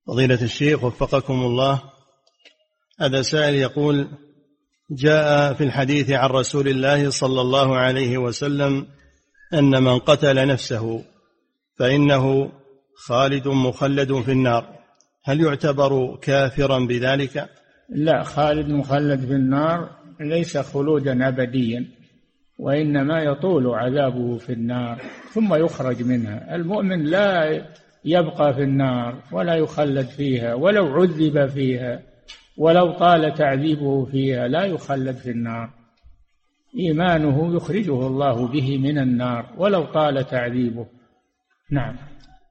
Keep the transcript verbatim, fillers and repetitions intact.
فضيلة الشيخ وفقكم الله، هذا سائل يقول: جاء في الحديث عن رسول الله صلى الله عليه وسلم أن من قتل نفسه فإنه خالد مخلد في النار، هل يعتبر كافرا بذلك؟ لا، خالد مخلد في النار ليس خلودا أبديا، وإنما يطول عذابه في النار ثم يخرج منها. المؤمن لا يبقى في النار ولا يخلد فيها، ولو عذب فيها ولو طال تعذيبه فيها لا يخلد في النار. إيمانه يخرجه الله به من النار ولو طال تعذيبه. نعم.